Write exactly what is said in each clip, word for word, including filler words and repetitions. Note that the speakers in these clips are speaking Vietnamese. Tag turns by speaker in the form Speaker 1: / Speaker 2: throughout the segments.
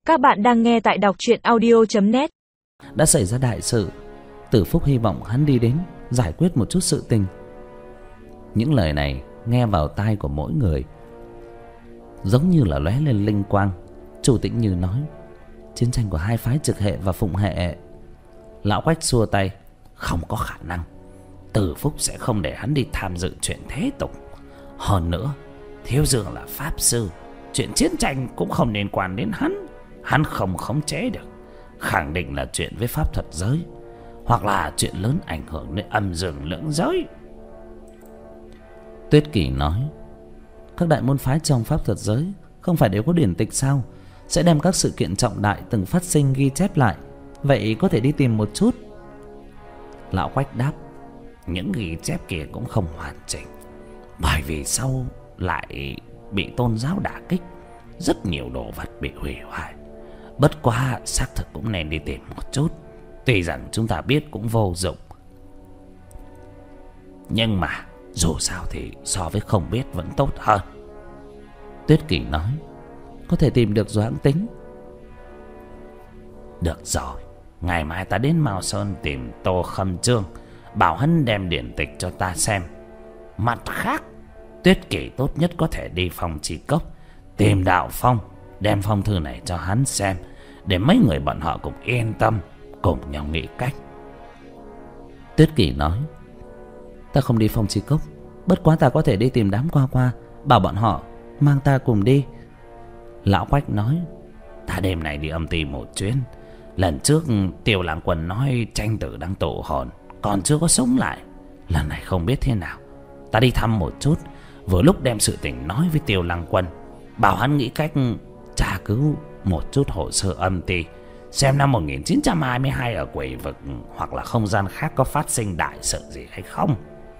Speaker 1: Các bạn đang nghe tại đọc truyện audio chấm net.
Speaker 2: Đã xảy ra đại sự, Tử Phúc hy vọng hắn đi đến giải quyết một chút sự tình. Những lời này nghe vào tai của mỗi người giống như là lóe lên linh quang. Chu Tĩnh Như nói: chiến tranh của hai phái Trực Hệ và Phụng Hệ. Lão Quách xua tay: không có khả năng. Tử Phúc sẽ không để hắn đi tham dự chuyện thế tục. Hơn nữa, Thiếu Dương là pháp sư, chuyện chiến tranh cũng không liên quan đến hắn. Hắn không khống chế được. Khẳng định là chuyện với pháp thuật giới, hoặc là chuyện lớn ảnh hưởng đến âm dương lưỡng giới. Tuyết Kỳ nói: các đại môn phái trong pháp thuật giới không phải đều có điển tịch sao? Sẽ đem các sự kiện trọng đại từng phát sinh ghi chép lại. Vậy có thể đi tìm một chút. Lão Quách đáp: những ghi chép kia cũng không hoàn chỉnh, bởi vì sau lại bị tôn giáo đả kích, rất nhiều đồ vật bị hủy hoại. Bất quá xác thực cũng nên đi tìm một chút. Tuy rằng chúng ta biết cũng vô dụng, nhưng mà dù sao thì so với không biết vẫn tốt hơn. Tuyết Kỳ nói: có thể tìm được rồi hãng tính. Được rồi, ngày mai ta đến Mao Sơn tìm Tô Khâm Trương, bảo hắn đem điển tịch cho ta xem. Mặt khác, Tuyết Kỳ tốt nhất có thể đi phòng Chi Cốc tìm Đạo Phong, đem phong thư này cho hắn xem, để mấy người bọn họ cũng yên tâm, cùng nhau nghĩ cách. Tuyết Kỳ nói: ta không đi phong Chi Cốc, bất quá ta có thể đi tìm đám qua qua, bảo bọn họ mang ta cùng đi. Lão Quách nói: ta đêm nay đi âm ty một chuyến. Lần trước Tiêu Lang Quân nói tranh tử đang tụ hồn, còn chưa có sống lại. Lần này không biết thế nào, ta đi thăm một chút, vừa lúc đem sự tình nói với Tiêu Lang Quân, bảo hắn nghĩ cách tra cứu một chút hồ sơ âm ty, xem năm một nghìn chín trăm hai mươi hai ở quỷ vực hoặc là không gian khác có phát sinh đại sự gì hay không.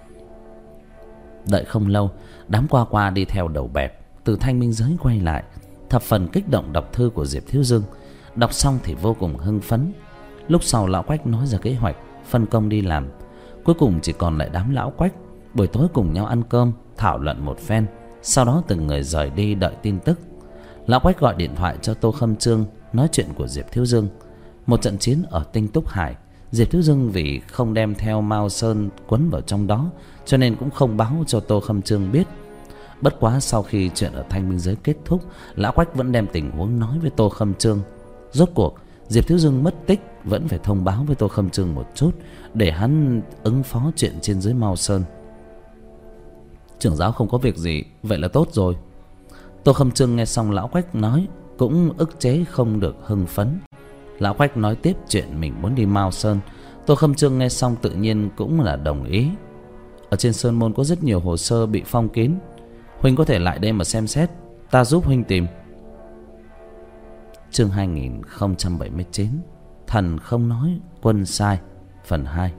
Speaker 2: Đợi không lâu, đám qua qua đi theo đầu bẹp từ Thanh Minh Giới quay lại, thập phần kích động đọc thư của Diệp Thiếu Dương. Đọc xong thì vô cùng hưng phấn. Lúc sau Lão Quách nói ra kế hoạch phân công đi làm. Cuối cùng chỉ còn lại đám Lão Quách. Buổi tối cùng nhau ăn cơm, thảo luận một phen, sau đó từng người rời đi đợi tin tức. Lão Quách gọi điện thoại cho Tô Khâm Trương nói chuyện của Diệp Thiếu Dương. Một trận chiến ở Tinh Túc Hải, Diệp Thiếu Dương vì không đem theo Mao Sơn quấn vào trong đó, cho nên cũng không báo cho Tô Khâm Trương biết. Bất quá sau khi chuyện ở Thanh Minh Giới kết thúc, Lão Quách vẫn đem tình huống nói với Tô Khâm Trương. Rốt cuộc Diệp Thiếu Dương mất tích, vẫn phải thông báo với Tô Khâm Trương một chút, để hắn ứng phó chuyện trên dưới Mao Sơn. Trưởng giáo không có việc gì, vậy là tốt rồi. Tô Khâm Trương nghe xong Lão Quách nói, cũng ức chế không được hưng phấn. Lão Quách nói tiếp chuyện mình muốn đi Mao Sơn. Tô Khâm Trương nghe xong tự nhiên cũng là đồng ý. Ở trên Sơn Môn có rất nhiều hồ sơ bị phong kín, huynh có thể lại đây mà xem xét, ta giúp huynh tìm. Chương hai nghìn không trăm bảy mươi chín, Thần không nói, quân sai, phần hai.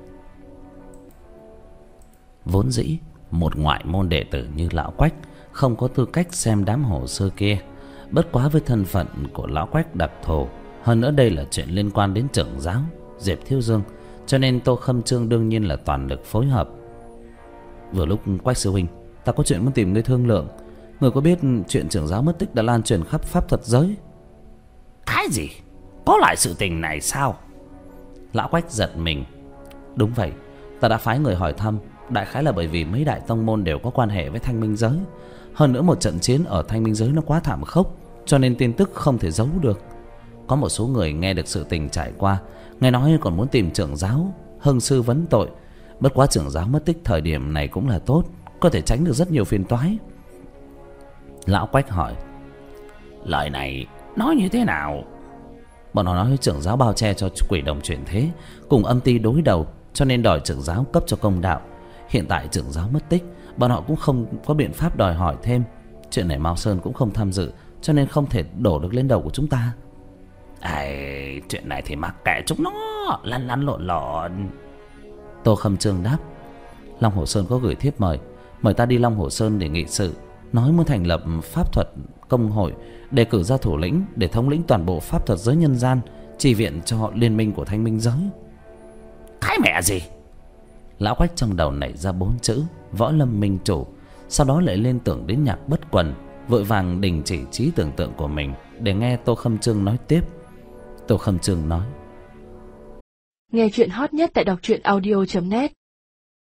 Speaker 2: Vốn dĩ một ngoại môn đệ tử như Lão Quách không có tư cách xem đám hồ sơ kia. Bất quá với thân phận của Lão Quách đặc thù, hơn nữa đây là chuyện liên quan đến trưởng giáo Diệp Thiếu Dương, cho nên Tô Khâm Trương đương nhiên là toàn lực phối hợp. Vừa lúc Quách sư huynh, ta có chuyện muốn tìm ngươi thương lượng. Ngươi có biết chuyện trưởng giáo mất tích đã lan truyền khắp pháp thuật giới?
Speaker 3: Cái gì? Có loại sự tình này sao?
Speaker 2: Lão Quách giật mình. Đúng vậy, ta đã phái người hỏi thăm. Đại khái là bởi vì mấy đại tông môn đều có quan hệ với Thanh Minh Giới. Hơn nữa một trận chiến ở Thanh Minh Giới nó quá thảm khốc, cho nên tin tức không thể giấu được. Có một số người nghe được sự tình trải qua, nghe nói còn muốn tìm trưởng giáo hưng sư vấn tội. Bất quá trưởng giáo mất tích thời điểm này cũng là tốt, có thể tránh được rất nhiều phiền toái. Lão Quách hỏi:
Speaker 3: lời này nói như thế nào?
Speaker 2: Bọn họ nói trưởng giáo bao che cho quỷ đồng chuyển thế, cùng âm ty đối đầu, cho nên đòi trưởng giáo cấp cho công đạo. Hiện tại trưởng giáo mất tích, bọn họ cũng không có biện pháp đòi hỏi thêm. Chuyện này Mao Sơn cũng không tham dự, cho nên không thể đổ được lên đầu của chúng ta.
Speaker 3: Ai, chuyện này thì mặc kệ chúng nó, lăn lăn lộn lộn.
Speaker 2: Tô Khâm Trương đáp: Long Hồ Sơn có gửi thiếp mời, mời ta đi Long Hồ Sơn để nghị sự, nói muốn thành lập pháp thuật công hội, đề cử ra thủ lĩnh để thống lĩnh toàn bộ pháp thuật giới nhân gian, chi viện cho liên minh của Thanh Minh Giới.
Speaker 3: Cái mẹ gì?
Speaker 2: Lão Quách trong đầu nảy ra bốn chữ: Võ Lâm Minh Chủ. Sau đó lại liên tưởng đến Nhạc Bất Quần, vội vàng đình chỉ trí tưởng tượng của mình để nghe Tô Khâm Trương nói tiếp. Tô Khâm Trương nói:
Speaker 4: Nghe chuyện hot nhất tại đọc truyện audio chấm net.